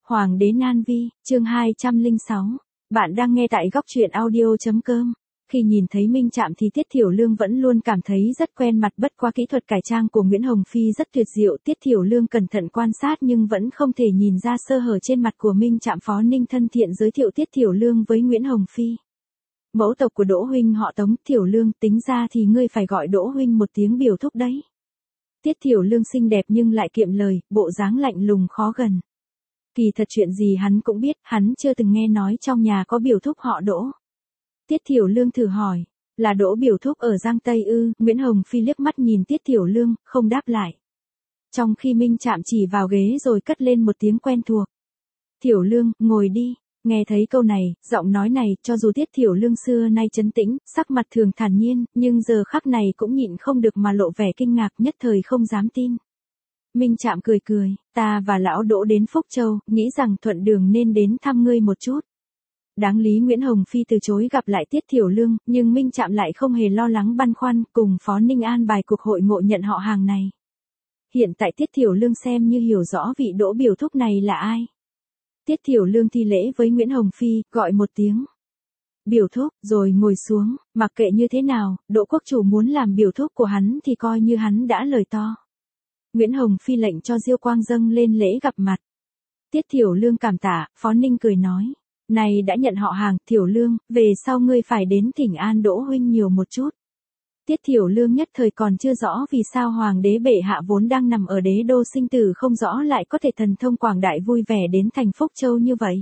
Hoàng đế Nan Vi, chương 206. Bạn đang nghe tại góc truyện audio.com. Khi nhìn thấy Minh Trạm thì Tiết Thiểu Lương vẫn luôn cảm thấy rất quen mặt, bất qua kỹ thuật cải trang của Nguyễn Hồng Phi rất tuyệt diệu. Tiết Thiểu Lương cẩn thận quan sát nhưng vẫn không thể nhìn ra sơ hở trên mặt của Minh Trạm. Phó Ninh thân thiện giới thiệu Tiết Thiểu Lương với Nguyễn Hồng Phi. Mẫu tộc của Đỗ huynh họ Tống. Thiểu Lương, tính ra thì ngươi phải gọi Đỗ huynh một tiếng biểu thúc đấy. Tiết Thiểu Lương xinh đẹp nhưng lại kiệm lời, bộ dáng lạnh lùng khó gần. Kỳ thật chuyện gì hắn cũng biết, hắn chưa từng nghe nói trong nhà có biểu thúc họ Đỗ. Tiết Thiểu Lương thử hỏi, là Đỗ biểu thúc ở Giang Tây ư? Nguyễn Hồng Phi liếc mắt nhìn Tiết Thiểu Lương, không đáp lại. Trong khi Minh Trạm chỉ vào ghế rồi cất lên một tiếng quen thuộc. Thiểu Lương, ngồi đi. Nghe thấy câu này, giọng nói này, cho dù Tiết Thiểu Lương xưa nay trấn tĩnh, sắc mặt thường thản nhiên, nhưng giờ khắc này cũng nhịn không được mà lộ vẻ kinh ngạc, nhất thời không dám tin. Minh Trạm cười cười, ta và lão Đỗ đến Phúc Châu, nghĩ rằng thuận đường nên đến thăm ngươi một chút. Đáng lý Nguyễn Hồng Phi từ chối gặp lại Tiết Thiểu Lương, nhưng Minh Trạm lại không hề lo lắng băn khoăn, cùng Phó Ninh an bài cuộc hội ngộ nhận họ hàng này. Hiện tại Tiết Thiểu Lương xem như hiểu rõ vị Đỗ biểu thúc này là ai. Tiết Thiểu Lương thi lễ với Nguyễn Hồng Phi, gọi một tiếng biểu thúc, rồi ngồi xuống, mặc kệ như thế nào, Đỗ quốc chủ muốn làm biểu thúc của hắn thì coi như hắn đã lời to. Nguyễn Hồng Phi lệnh cho Diêu Quang dâng lên lễ gặp mặt. Tiết Thiểu Lương cảm tạ, Phó Ninh cười nói, này đã nhận họ hàng, Thiểu Lương, về sau ngươi phải đến thỉnh an Đỗ huynh nhiều một chút. Tiết Thiểu Lương nhất thời còn chưa rõ vì sao Hoàng đế bệ hạ vốn đang nằm ở đế đô sinh tử không rõ lại có thể thần thông quảng đại vui vẻ đến thành Phúc Châu như vậy.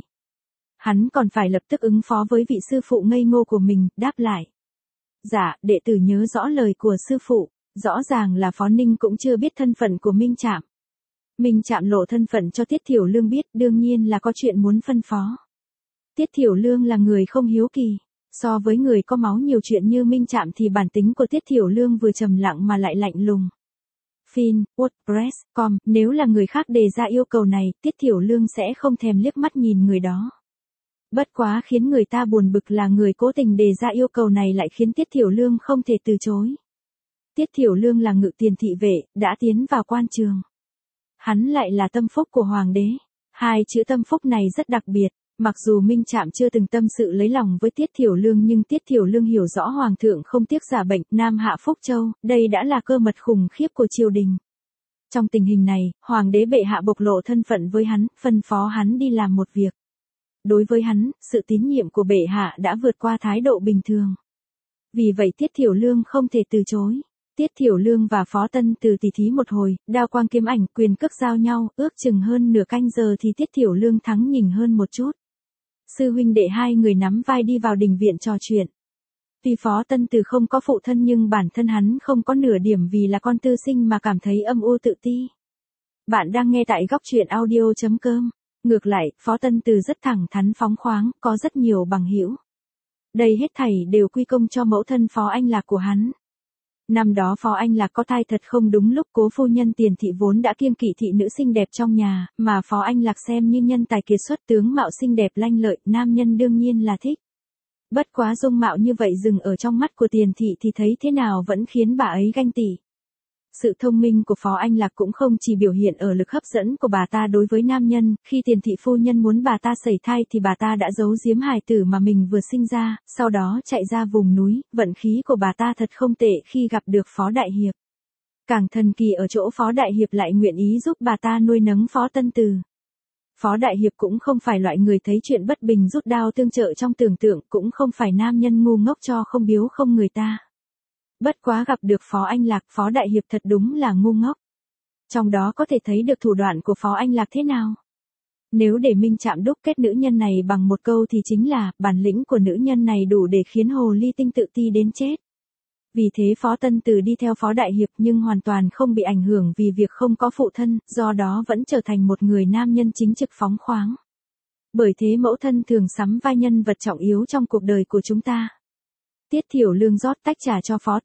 Hắn còn phải lập tức ứng phó với vị sư phụ ngây ngô của mình, đáp lại. Dạ, đệ tử nhớ rõ lời của sư phụ. Rõ ràng là Phó Ninh cũng chưa biết thân phận của Minh Trạm. Minh Trạm lộ thân phận cho Tiết Thiểu Lương biết, đương nhiên là có chuyện muốn phân phó. Tiết Thiểu Lương là người không hiếu kỳ. So với người có máu nhiều chuyện như Minh Trạm thì bản tính của Tiết Thiểu Lương vừa trầm lặng mà lại lạnh lùng. Fin, WordPress.com, nếu là người khác đề ra yêu cầu này, Tiết Thiểu Lương sẽ không thèm liếc mắt nhìn người đó. Bất quá khiến người ta buồn bực là người cố tình đề ra yêu cầu này lại khiến Tiết Thiểu Lương không thể từ chối. Tiết Thiểu Lương là ngự tiền thị vệ, đã tiến vào quan trường. Hắn lại là tâm phúc của Hoàng đế. Hai chữ tâm phúc này rất đặc biệt. Mặc dù Minh Trạm chưa từng tâm sự lấy lòng với Tiết Thiểu Lương nhưng Tiết Thiểu Lương hiểu rõ Hoàng thượng không tiếc giả bệnh, Nam hạ Phúc Châu, đây đã là cơ mật khủng khiếp của triều đình. Trong tình hình này, Hoàng đế bệ hạ bộc lộ thân phận với hắn, phân phó hắn đi làm một việc. Đối với hắn, sự tín nhiệm của bệ hạ đã vượt qua thái độ bình thường. Vì vậy Tiết Thiểu Lương không thể từ chối. Tiết Thiểu Lương và Phó Tân Từ tỉ thí một hồi, đao quang kiếm ảnh, quyền cước giao nhau, ước chừng hơn nửa canh giờ thì Tiết Thiểu Lương thắng nhỉnh hơn một chút. Sư huynh đệ hai người nắm vai đi vào đình viện trò chuyện. Tuy Phó Tân Từ không có phụ thân nhưng bản thân hắn không có nửa điểm vì là con tư sinh mà cảm thấy âm u tự ti. Bạn đang nghe tại góc truyện audio.com. Ngược lại, Phó Tân Từ rất thẳng thắn phóng khoáng, có rất nhiều bằng hữu. Đây hết thảy đều quy công cho mẫu thân Phó Anh Lạc của hắn. Năm đó Phó Anh Lạc có thai thật không đúng lúc, cố phu nhân Tiền thị vốn đã kiêng kỵ thị nữ xinh đẹp trong nhà, mà Phó Anh Lạc xem như nhân tài kiệt xuất, tướng mạo xinh đẹp lanh lợi, nam nhân đương nhiên là thích. Bất quá dung mạo như vậy dừng ở trong mắt của Tiền thị thì thấy thế nào vẫn khiến bà ấy ganh tị. Sự thông minh của Phó Anh Lạc cũng không chỉ biểu hiện ở lực hấp dẫn của bà ta đối với nam nhân, khi Tiền thị phu nhân muốn bà ta sẩy thai thì bà ta đã giấu giếm hài tử mà mình vừa sinh ra, sau đó chạy ra vùng núi, vận khí của bà ta thật không tệ khi gặp được Phó Đại Hiệp. Càng thần kỳ ở chỗ Phó Đại Hiệp lại nguyện ý giúp bà ta nuôi nấng Phó Tân Từ. Phó Đại Hiệp cũng không phải loại người thấy chuyện bất bình rút đao tương trợ trong tưởng tượng, cũng không phải nam nhân ngu ngốc cho không biếu không người ta. Bất quá gặp được Phó Anh Lạc, Phó Đại Hiệp thật đúng là ngu ngốc. Trong đó có thể thấy được thủ đoạn của Phó Anh Lạc thế nào. Nếu để Minh Trạm đúc kết nữ nhân này bằng một câu thì chính là, bản lĩnh của nữ nhân này đủ để khiến hồ ly tinh tự ti đến chết. Vì thế Phó Tân Từ đi theo Phó Đại Hiệp nhưng hoàn toàn không bị ảnh hưởng vì việc không có phụ thân, do đó vẫn trở thành một người nam nhân chính trực phóng khoáng. Bởi thế mẫu thân thường sắm vai nhân vật trọng yếu trong cuộc đời của chúng ta. Tiết Thiểu Lương rót tách trà cho Phó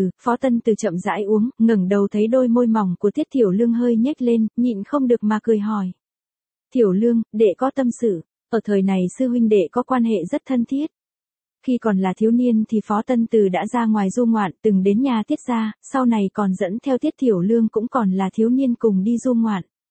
Tân Từ chậm rãi uống, ngẩng đầu thấy đôi môi mỏng của Tiết Thiểu Lương hơi nhếch lên, nhịn không được mà cười hỏi. Thiểu Lương, đệ có tâm sự, ở thời này sư huynh đệ có quan hệ rất thân thiết. Khi còn là thiếu niên thì Phó Tân Từ đã ra ngoài du ngoạn, từng đến nhà Tiết gia, sau này còn dẫn theo Tiết Thiểu Lương cũng còn là thiếu niên cùng đi du ngoạn.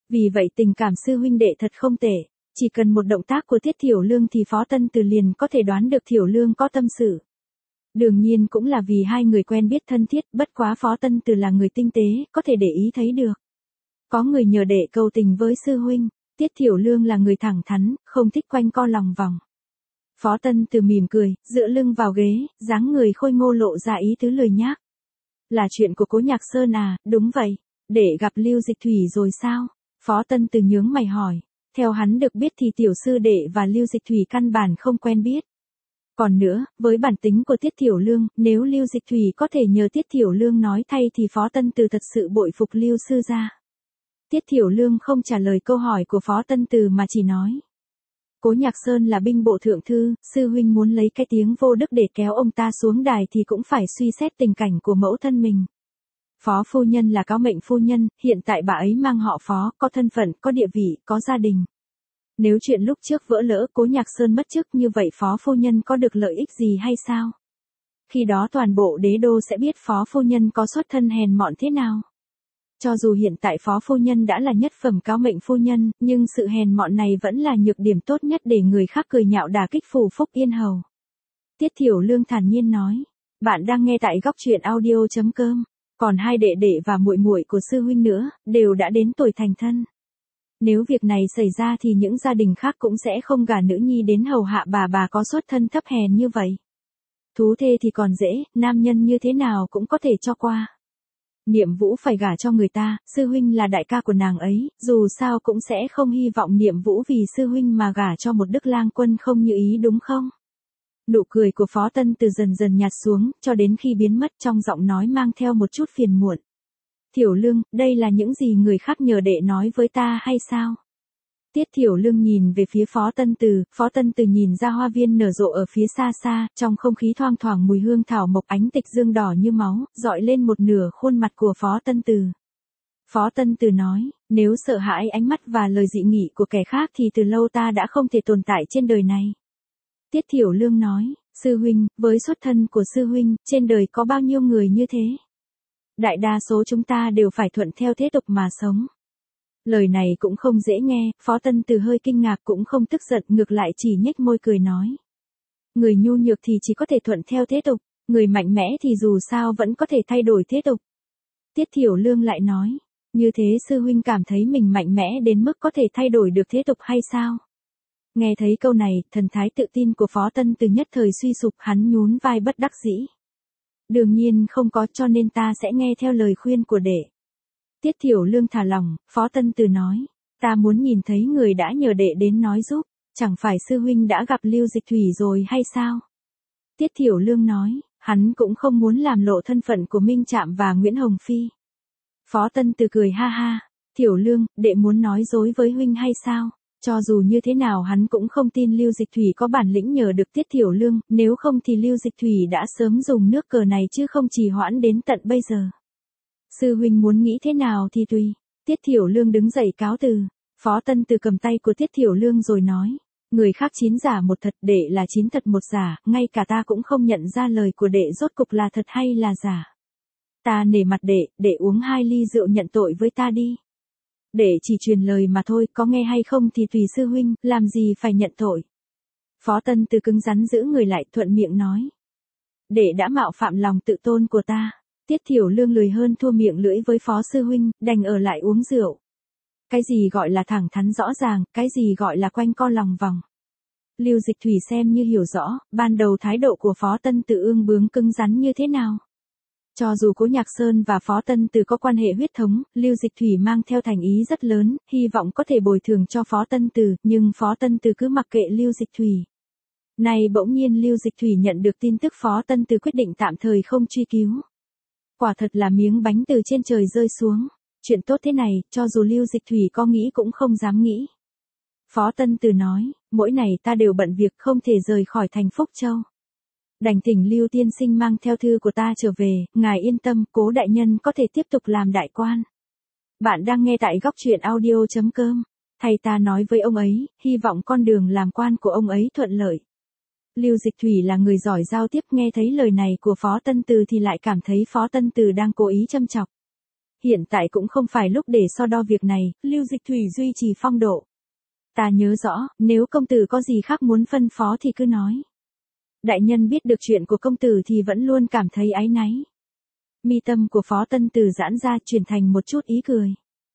Vì vậy tình cảm sư huynh đệ thật không tệ, chỉ cần một động tác của Tiết Thiểu Lương thì Phó Tân Từ liền có thể đoán được Thiểu Lương có tâm sự. Đương nhiên cũng là vì hai người quen biết thân thiết, bất quá Phó Tân Từ là người tinh tế, có thể để ý thấy được. Có người nhờ đệ cầu tình với sư huynh, Tiết Thiểu Lương là người thẳng thắn, không thích quanh co lòng vòng. Phó Tân Từ mỉm cười, dựa lưng vào ghế, dáng người khôi ngô lộ ra ý tứ lười nhác. Là chuyện của Cố Nhạc Sơn à, đúng vậy, để gặp Lưu Dịch Thủy rồi sao? Phó Tân Từ nhướng mày hỏi, theo hắn được biết thì tiểu sư đệ và Lưu Dịch Thủy căn bản không quen biết. Còn nữa, với bản tính của Tiết Thiểu Lương, nếu Lưu Dịch Thủy có thể nhờ Tiết Thiểu Lương nói thay thì Phó Tân Từ thật sự bội phục Lưu sư gia. Tiết Thiểu Lương không trả lời câu hỏi của Phó Tân Từ mà chỉ nói. Cố Nhạc Sơn là binh bộ thượng thư, sư huynh muốn lấy cái tiếng vô đức để kéo ông ta xuống đài thì cũng phải suy xét tình cảnh của mẫu thân mình. Phó phu nhân là cáo mệnh phu nhân, hiện tại bà ấy mang họ Phó, có thân phận, có địa vị, có gia đình. Nếu chuyện lúc trước vỡ lỡ Cố Nhạc Sơn mất chức như vậy Phó phu nhân có được lợi ích gì hay sao? Khi đó toàn bộ đế đô sẽ biết Phó phu nhân có xuất thân hèn mọn thế nào. Cho dù hiện tại Phó phu nhân đã là nhất phẩm cáo mệnh phu nhân, nhưng sự hèn mọn này vẫn là nhược điểm tốt nhất để người khác cười nhạo đả kích Phù Phúc Yên Hầu. Tiết Thiểu Lương thản nhiên nói, bạn đang nghe tại góc truyện audio.com, còn hai đệ đệ và muội muội của sư huynh nữa, đều đã đến tuổi thành thân. Nếu việc này xảy ra thì những gia đình khác cũng sẽ không gả nữ nhi đến hầu hạ bà có xuất thân thấp hèn như vậy. Thú thê thì còn dễ, nam nhân như thế nào cũng có thể cho qua. Niệm Vũ phải gả cho người ta, sư huynh là đại ca của nàng ấy, dù sao cũng sẽ không hy vọng Niệm Vũ vì sư huynh mà gả cho một Đức Lang Quân không như ý đúng không? Nụ cười của Phó Tân Từ dần dần nhạt xuống, cho đến khi biến mất trong giọng nói mang theo một chút phiền muộn. Thiểu Lương, đây là những gì người khác nhờ đệ nói với ta hay sao? Tiết Thiểu Lương nhìn về phía Phó Tân Từ nhìn ra hoa viên nở rộ ở phía xa xa, trong không khí thoang thoảng mùi hương thảo mộc ánh tịch dương đỏ như máu, dọi lên một nửa khuôn mặt của Phó Tân Từ. Phó Tân Từ nói, nếu sợ hãi ánh mắt và lời dị nghị của kẻ khác thì từ lâu ta đã không thể tồn tại trên đời này. Tiết Thiểu Lương nói, sư huynh, với xuất thân của sư huynh, trên đời có bao nhiêu người như thế? Đại đa số chúng ta đều phải thuận theo thế tục mà sống. Lời này cũng không dễ nghe, Phó Tân Từ hơi kinh ngạc cũng không tức giận, ngược lại chỉ nhếch môi cười nói. Người nhu nhược thì chỉ có thể thuận theo thế tục, người mạnh mẽ thì dù sao vẫn có thể thay đổi thế tục. Tiết Thiểu Lương lại nói, như thế sư huynh cảm thấy mình mạnh mẽ đến mức có thể thay đổi được thế tục hay sao? Nghe thấy câu này, thần thái tự tin của Phó Tân Từ nhất thời suy sụp, hắn nhún vai bất đắc dĩ. Đương nhiên không có, cho nên ta sẽ nghe theo lời khuyên của đệ. Tiết Thiểu Lương thả lỏng, Phó Tân Từ nói, ta muốn nhìn thấy người đã nhờ đệ đến nói giúp, chẳng phải sư huynh đã gặp Lưu Dịch Thủy rồi hay sao? Tiết Thiểu Lương nói, hắn cũng không muốn làm lộ thân phận của Minh Trạm và Nguyễn Hồng Phi. Phó Tân Từ cười ha ha, Thiểu Lương, đệ muốn nói dối với huynh hay sao? Cho dù như thế nào hắn cũng không tin Lưu Dịch Thủy có bản lĩnh nhờ được Tiết Thiểu Lương, nếu không thì Lưu Dịch Thủy đã sớm dùng nước cờ này chứ không trì hoãn đến tận bây giờ. Sư huynh muốn nghĩ thế nào thì tùy. Tiết Thiểu Lương đứng dậy cáo từ. Phó Tân Từ cầm tay của Tiết Thiểu Lương rồi nói, người khác 9 giả một thật, đệ là 9 thật một giả, ngay cả ta cũng không nhận ra lời của đệ rốt cục là thật hay là giả. Ta nể mặt đệ uống 2 ly rượu nhận tội với ta đi. Đệ chỉ truyền lời mà thôi, có nghe hay không thì tùy sư huynh, làm gì phải nhận tội. Phó Tân Từ cứng rắn giữ người lại, thuận miệng nói. Đệ đã mạo phạm lòng tự tôn của ta. Tiết Thiểu Lương lười hơn thua miệng lưỡi với Phó sư huynh, đành ở lại uống rượu. Cái gì gọi là thẳng thắn rõ ràng, cái gì gọi là quanh co lòng vòng. Lưu Dịch Thủy xem như hiểu rõ, ban đầu thái độ của Phó Tân Từ ương bướng cứng rắn như thế nào. Cho dù Cố Nhạc Sơn và Phó Tân Từ có quan hệ huyết thống, Lưu Dịch Thủy mang theo thành ý rất lớn, hy vọng có thể bồi thường cho Phó Tân Từ, nhưng Phó Tân Từ cứ mặc kệ Lưu Dịch Thủy. Này bỗng nhiên Lưu Dịch Thủy nhận được tin tức Phó Tân Từ quyết định tạm thời không truy cứu. Quả thật là miếng bánh từ trên trời rơi xuống. Chuyện tốt thế này, cho dù Lưu Dịch Thủy có nghĩ cũng không dám nghĩ. Phó Tân Từ nói, mỗi ngày ta đều bận việc không thể rời khỏi thành Phúc Châu. Đành thỉnh Lưu tiên sinh mang theo thư của ta trở về, ngài yên tâm, Cố đại nhân có thể tiếp tục làm đại quan. Bạn đang nghe tại góc truyện audio.com. Thầy ta nói với ông ấy, hy vọng con đường làm quan của ông ấy thuận lợi. Lưu Dịch Thủy là người giỏi giao tiếp, nghe thấy lời này của Phó Tân Từ thì lại cảm thấy Phó Tân Từ đang cố ý châm chọc. hiện tại cũng không phải lúc để so đo việc này, Lưu Dịch Thủy duy trì phong độ. Ta nhớ rõ, nếu công tử có gì khác muốn phân phó thì cứ nói. Đại nhân biết được chuyện của công tử thì vẫn luôn cảm thấy áy náy. Mi tâm của Phó Tân Từ giãn ra chuyển thành một chút ý cười.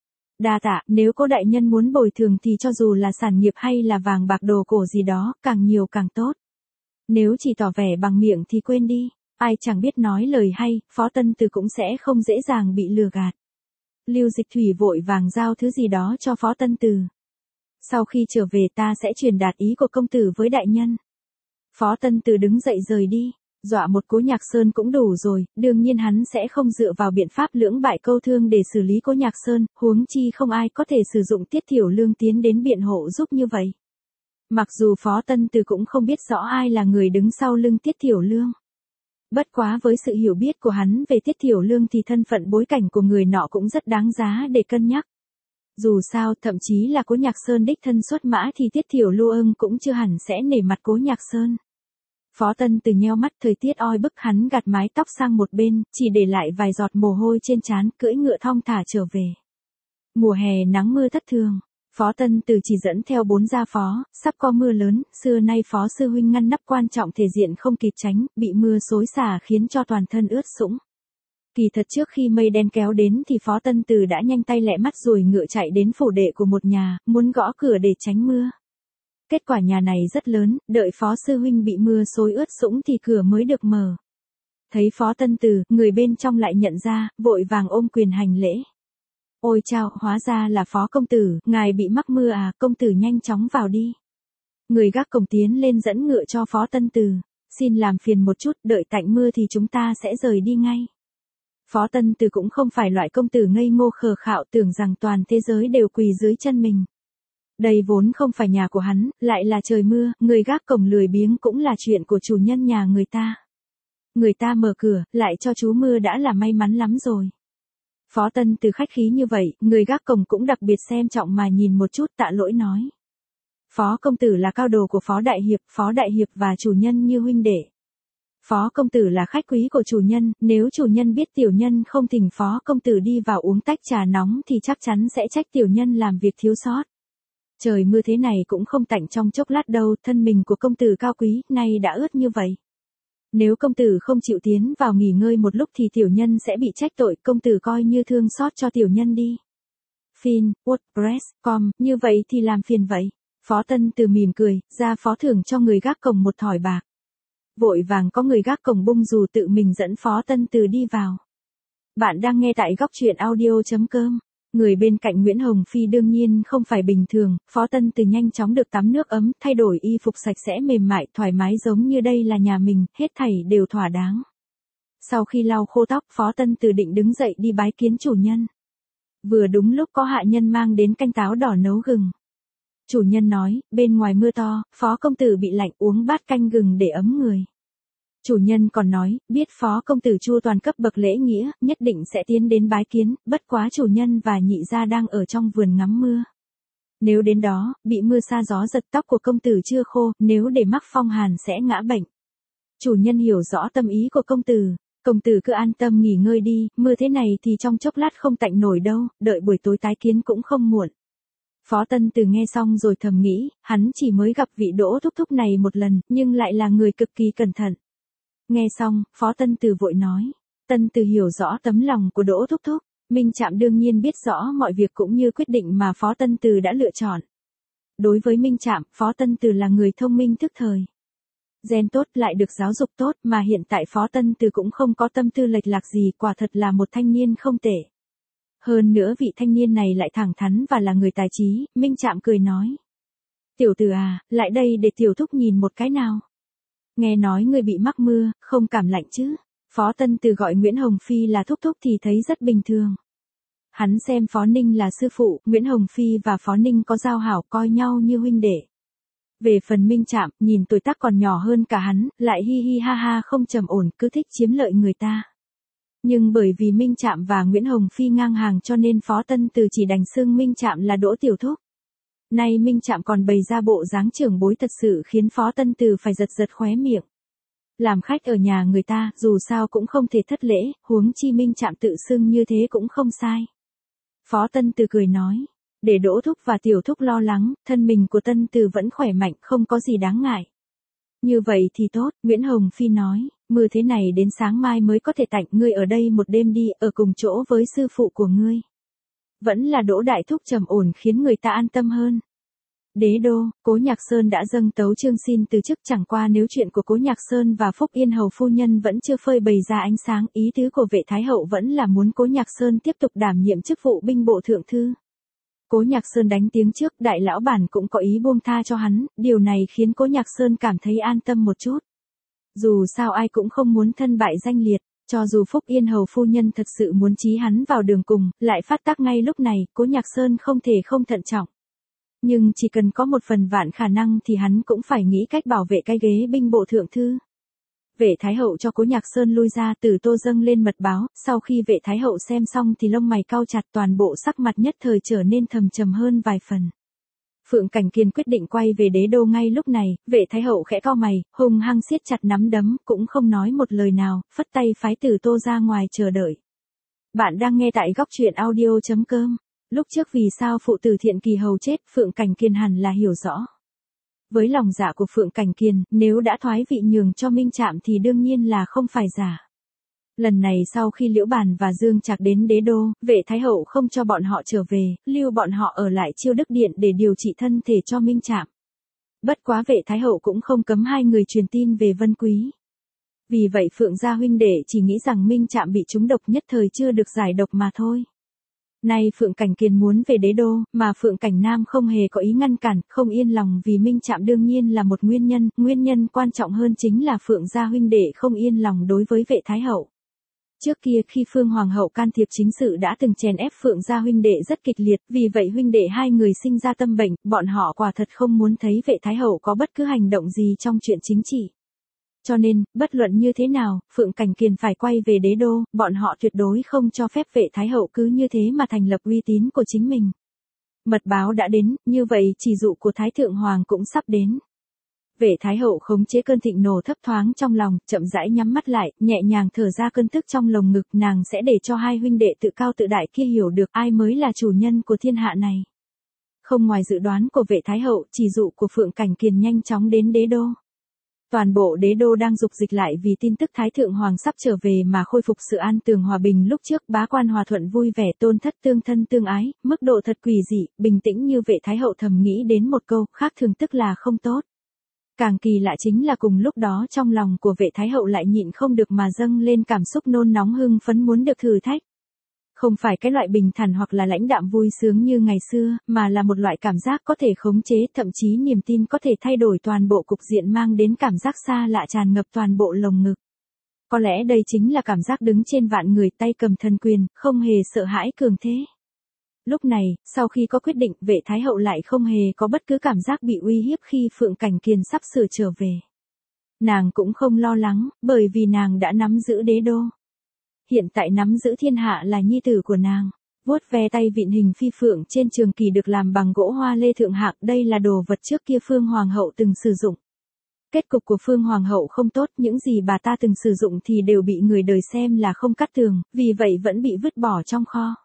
Đa tạ, nếu có đại nhân muốn bồi thường thì cho dù là sản nghiệp hay là vàng bạc đồ cổ gì đó, càng nhiều càng tốt. Nếu chỉ tỏ vẻ bằng miệng thì quên đi, ai chẳng biết nói lời hay, Phó Tân Từ cũng sẽ không dễ dàng bị lừa gạt. Lưu Dịch Thủy vội vàng giao thứ gì đó cho Phó Tân Từ. Sau khi trở về ta sẽ truyền đạt ý của công tử với đại nhân. Phó Tân Từ đứng dậy rời đi, dọa một Cố Nhạc Sơn cũng đủ rồi, đương nhiên hắn sẽ không dựa vào biện pháp lưỡng bại câu thương để xử lý Cố Nhạc Sơn, huống chi không ai có thể sử dụng Tiết Thiểu Lương tiến đến biện hộ giúp như vậy. Mặc dù Phó Tân Từ cũng không biết rõ ai là người đứng sau lưng Tiết Thiểu Lương. Bất quá với sự hiểu biết của hắn về Tiết Thiểu Lương thì thân phận bối cảnh của người nọ cũng rất đáng giá để cân nhắc. Dù sao, thậm chí là Cố Nhạc Sơn đích thân xuất mã thì Tiết Thiểu Lương cũng chưa hẳn sẽ nể mặt Cố Nhạc Sơn. Phó Tân Từ nheo mắt, thời tiết oi bức, hắn gạt mái tóc sang một bên, chỉ để lại vài giọt mồ hôi trên trán, cưỡi ngựa thong thả trở về. Mùa hè nắng mưa thất thường, Phó Tân Từ chỉ dẫn theo 4 gia phó, sắp có mưa lớn, xưa nay Phó sư huynh ngăn nắp quan trọng thể diện không kịp tránh, bị mưa xối xả khiến cho toàn thân ướt sũng. Kỳ thật trước khi mây đen kéo đến thì Phó Tân Từ đã nhanh tay lẹ mắt rồi ngựa chạy đến phủ đệ của một nhà, muốn gõ cửa để tránh mưa. Kết quả nhà này rất lớn, đợi Phó sư huynh bị mưa xối ướt sũng thì cửa mới được mở. Thấy Phó Tân Từ, người bên trong lại nhận ra, vội vàng ôm quyền hành lễ. Ôi chao, hóa ra là Phó công tử, ngài bị mắc mưa à, công tử nhanh chóng vào đi. Người gác cổng tiến lên dẫn ngựa cho Phó Tân Từ, xin làm phiền một chút, đợi tạnh mưa thì chúng ta sẽ rời đi ngay. Phó Tân Từ cũng không phải loại công tử ngây ngô khờ khạo tưởng rằng toàn thế giới đều quỳ dưới chân mình. Đây vốn không phải nhà của hắn, lại là trời mưa, người gác cổng lười biếng cũng là chuyện của chủ nhân nhà người ta. Người ta mở cửa, lại cho chú mưa đã là may mắn lắm rồi. Phó Tân Từ khách khí như vậy, người gác cổng cũng đặc biệt xem trọng mà nhìn một chút, tạ lỗi nói. Phó công tử là cao đồ của Phó Đại Hiệp và chủ nhân như huynh đệ. Phó công tử là khách quý của chủ nhân, nếu chủ nhân biết tiểu nhân không thỉnh Phó công tử đi vào uống tách trà nóng thì chắc chắn sẽ trách tiểu nhân làm việc thiếu sót. Trời mưa thế này cũng không tạnh trong chốc lát đâu, thân mình của công tử cao quý, nay đã ướt như vậy. Nếu công tử không chịu tiến vào nghỉ ngơi một lúc thì tiểu nhân sẽ bị trách tội, công tử coi như thương xót cho tiểu nhân đi. Fin, WordPress.com, như vậy thì làm phiền vậy. Phó Tân Từ mỉm cười, ra phó thưởng cho người gác cổng một thỏi bạc. Vội vàng có người gác cổng bung dù tự mình dẫn Phó Tân Từ đi vào. Bạn đang nghe tại góc truyện audio.com. Người bên cạnh Nguyễn Hồng Phi đương nhiên không phải bình thường, Phó Tân Từ nhanh chóng được tắm nước ấm, thay đổi y phục sạch sẽ mềm mại, thoải mái giống như đây là nhà mình, hết thảy đều thỏa đáng. Sau khi lau khô tóc, Phó Tân Từ định đứng dậy đi bái kiến chủ nhân. Vừa đúng lúc có hạ nhân mang đến canh táo đỏ nấu gừng. Chủ nhân nói, bên ngoài mưa to, Phó công tử bị lạnh, uống bát canh gừng để ấm người. Chủ nhân còn nói, biết Phó công tử chu toàn cấp bậc lễ nghĩa, nhất định sẽ tiến đến bái kiến, bất quá chủ nhân và nhị gia đang ở trong vườn ngắm mưa. Nếu đến đó, bị mưa sa gió giật, tóc của công tử chưa khô, nếu để mắc phong hàn sẽ ngã bệnh. Chủ nhân hiểu rõ tâm ý của công tử cứ an tâm nghỉ ngơi đi, mưa thế này thì trong chốc lát không tạnh nổi đâu, đợi buổi tối tái kiến cũng không muộn. Phó Tân Từ nghe xong rồi thầm nghĩ, hắn chỉ mới gặp vị Đỗ thúc thúc này một lần, nhưng lại là người cực kỳ cẩn thận. Nghe xong, Phó Tân Từ vội nói. Tân Từ hiểu rõ tấm lòng của Đỗ thúc thúc. Minh Trạm đương nhiên biết rõ mọi việc cũng như quyết định mà Phó Tân Từ đã lựa chọn. Đối với Minh Trạm, Phó Tân Từ là người thông minh thức thời. Gen tốt lại được giáo dục tốt mà hiện tại Phó Tân Từ cũng không có tâm tư lệch lạc gì, quả thật là một thanh niên không tệ. Hơn nữa vị thanh niên này lại thẳng thắn và là người tài trí, Minh Trạm cười nói. Tiểu tử à, lại đây để tiểu thúc nhìn một cái nào. Nghe nói người bị mắc mưa, không cảm lạnh chứ. Phó Tân Từ gọi Nguyễn Hồng Phi là thúc thúc thì thấy rất bình thường. Hắn xem Phó Ninh là sư phụ, Nguyễn Hồng Phi và Phó Ninh có giao hảo coi nhau như huynh đệ. Về phần Minh Trạm, nhìn tuổi tác còn nhỏ hơn cả hắn, lại hi hi ha ha không trầm ổn, cứ thích chiếm lợi người ta. Nhưng bởi vì Minh Trạm và Nguyễn Hồng Phi ngang hàng cho nên Phó Tân Từ chỉ đành xưng Minh Trạm là Đỗ tiểu thúc. Nay Minh Trạm còn bày ra bộ dáng trưởng bối thật sự khiến Phó Tân Từ phải giật giật khóe miệng. Làm khách ở nhà người ta, dù sao cũng không thể thất lễ, huống chi Minh Trạm tự xưng như thế cũng không sai. Phó Tân Từ cười nói, để Đỗ Thúc và Tiểu Thúc lo lắng, thân mình của Tân Từ vẫn khỏe mạnh, không có gì đáng ngại. Như vậy thì tốt, Nguyễn Hồng Phi nói, mưa thế này đến sáng mai mới có thể tạnh, ngươi ở đây một đêm đi, ở cùng chỗ với sư phụ của ngươi. Vẫn là Đỗ Đại Thúc trầm ổn khiến người ta an tâm hơn. Đế đô, Cố Nhạc Sơn đã dâng tấu chương xin từ chức, chẳng qua nếu chuyện của Cố Nhạc Sơn và Phúc Yên Hầu phu nhân vẫn chưa phơi bày ra ánh sáng, ý tứ của Vệ Thái Hậu vẫn là muốn Cố Nhạc Sơn tiếp tục đảm nhiệm chức vụ binh bộ thượng thư. Cố Nhạc Sơn đánh tiếng trước, đại lão bản cũng có ý buông tha cho hắn, điều này khiến Cố Nhạc Sơn cảm thấy an tâm một chút. Dù sao ai cũng không muốn thân bại danh liệt, cho dù Phúc Yên Hầu phu nhân thật sự muốn chí hắn vào đường cùng, lại phát tác ngay lúc này, Cố Nhạc Sơn không thể không thận trọng. Nhưng chỉ cần có một phần vạn khả năng thì hắn cũng phải nghĩ cách bảo vệ cái ghế binh bộ thượng thư. Vệ Thái Hậu cho Cố Nhạc Sơn lui ra, Từ Tô dâng lên mật báo, sau khi Vệ Thái Hậu xem xong thì lông mày cau chặt, toàn bộ sắc mặt nhất thời trở nên thầm trầm hơn vài phần. Phượng Cảnh Kiên quyết định quay về đế đô ngay lúc này, Vệ Thái Hậu khẽ cau mày, hung hăng siết chặt nắm đấm, cũng không nói một lời nào, phất tay phái Từ Tô ra ngoài chờ đợi. Bạn đang nghe tại góc truyện audio.com. Lúc trước vì sao phụ tử Thiện Kỳ Hầu chết, Phượng Cảnh Kiên hẳn là hiểu rõ. Với lòng dạ của Phượng Cảnh Kiên, nếu đã thoái vị nhường cho Minh Trạm thì đương nhiên là không phải giả. Lần này sau khi Liễu Bàn và Dương Trạc đến đế đô, Vệ Thái Hậu không cho bọn họ trở về, lưu bọn họ ở lại Chiêu Đức Điện để điều trị thân thể cho Minh Trạm. Bất quá Vệ Thái Hậu cũng không cấm hai người truyền tin về Vân Quý. Vì vậy Phượng gia huynh đệ chỉ nghĩ rằng Minh Trạm bị trúng độc nhất thời chưa được giải độc mà thôi. Nay Phượng Cảnh Kiên muốn về đế đô, mà Phượng Cảnh Nam không hề có ý ngăn cản, không yên lòng vì Minh Trạm đương nhiên là một nguyên nhân quan trọng hơn chính là Phượng gia huynh đệ không yên lòng đối với Vệ Thái Hậu. Trước kia khi Phương Hoàng hậu can thiệp chính sự đã từng chèn ép Phượng gia huynh đệ rất kịch liệt, vì vậy huynh đệ hai người sinh ra tâm bệnh, bọn họ quả thật không muốn thấy Vệ Thái Hậu có bất cứ hành động gì trong chuyện chính trị. Cho nên, bất luận như thế nào, Phượng Cảnh Kiên phải quay về đế đô, bọn họ tuyệt đối không cho phép Vệ Thái Hậu cứ như thế mà thành lập uy tín của chính mình. Mật báo đã đến, như vậy chỉ dụ của Thái Thượng Hoàng cũng sắp đến. Vệ Thái Hậu khống chế cơn thịnh nộ thấp thoáng trong lòng, chậm rãi nhắm mắt lại, nhẹ nhàng thở ra cơn tức trong lồng ngực, nàng sẽ để cho hai huynh đệ tự cao tự đại kia hiểu được ai mới là chủ nhân của thiên hạ này. Không ngoài dự đoán của Vệ Thái Hậu, chỉ dụ của Phượng Cảnh Kiên nhanh chóng đến đế đô. Toàn bộ đế đô đang dục dịch lại vì tin tức Thái Thượng Hoàng sắp trở về mà khôi phục sự an tường hòa bình lúc trước, bá quan hòa thuận vui vẻ, tôn thất tương thân tương ái, mức độ thật quỷ dị, bình tĩnh như Vệ Thái Hậu thầm nghĩ đến một câu, khác thường tức là không tốt. Càng kỳ lạ chính là cùng lúc đó trong lòng của Vệ Thái Hậu lại nhịn không được mà dâng lên cảm xúc nôn nóng hưng phấn muốn được thử thách. Không phải cái loại bình thản hoặc là lãnh đạm vui sướng như ngày xưa, mà là một loại cảm giác có thể khống chế, thậm chí niềm tin có thể thay đổi toàn bộ cục diện, mang đến cảm giác xa lạ tràn ngập toàn bộ lồng ngực. Có lẽ đây chính là cảm giác đứng trên vạn người, tay cầm thần quyền, không hề sợ hãi cường thế. Lúc này, sau khi có quyết định, Vệ Thái Hậu lại không hề có bất cứ cảm giác bị uy hiếp khi Phượng Cảnh Kiên sắp sửa trở về. Nàng cũng không lo lắng, bởi vì nàng đã nắm giữ đế đô. Hiện tại nắm giữ thiên hạ là nhi tử của nàng. Vuốt ve tay vịn hình phi phượng trên trường kỳ được làm bằng gỗ hoa lê thượng hạng, đây là đồ vật trước kia Phương Hoàng hậu từng sử dụng. Kết cục của Phương Hoàng hậu không tốt, những gì bà ta từng sử dụng thì đều bị người đời xem là không cắt tường, vì vậy vẫn bị vứt bỏ trong kho.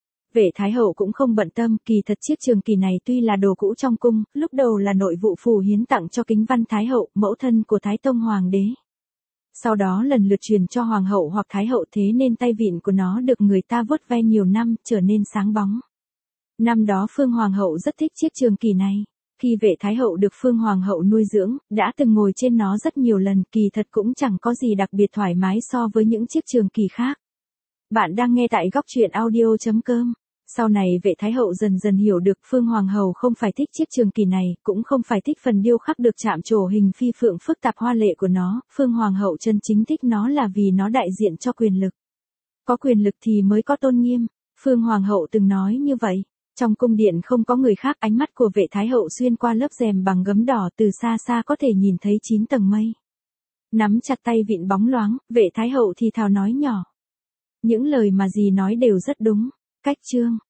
Vệ Thái Hậu cũng không bận tâm, kỳ thật chiếc trường kỳ này tuy là đồ cũ trong cung, lúc đầu là nội vụ phủ hiến tặng cho Kính Văn Thái Hậu, mẫu thân của Thái Tông Hoàng đế. Sau đó lần lượt truyền cho Hoàng hậu hoặc Thái Hậu, thế nên tay vịn của nó được người ta vuốt ve nhiều năm, trở nên sáng bóng. Năm đó Phương Hoàng hậu rất thích chiếc trường kỳ này. Khi Vệ Thái Hậu được Phương Hoàng hậu nuôi dưỡng, đã từng ngồi trên nó rất nhiều lần, kỳ thật cũng chẳng có gì đặc biệt thoải mái so với những chiếc trường kỳ khác. Bạn đang nghe tại góc truyện audio.com. Sau này Vệ Thái Hậu dần dần hiểu được Phương Hoàng hậu không phải thích chiếc trường kỳ này, cũng không phải thích phần điêu khắc được chạm trổ hình phi phượng phức tạp hoa lệ của nó, Phương Hoàng hậu chân chính thích nó là vì nó đại diện cho quyền lực. Có quyền lực thì mới có tôn nghiêm, Phương Hoàng hậu từng nói như vậy. Trong cung điện không có người khác, ánh mắt của Vệ Thái Hậu xuyên qua lớp rèm bằng gấm đỏ, từ xa xa có thể nhìn thấy 9 tầng mây. Nắm chặt tay vịn bóng loáng, Vệ Thái Hậu thì thào nói nhỏ. Những lời mà dì nói đều rất đúng. Cách chương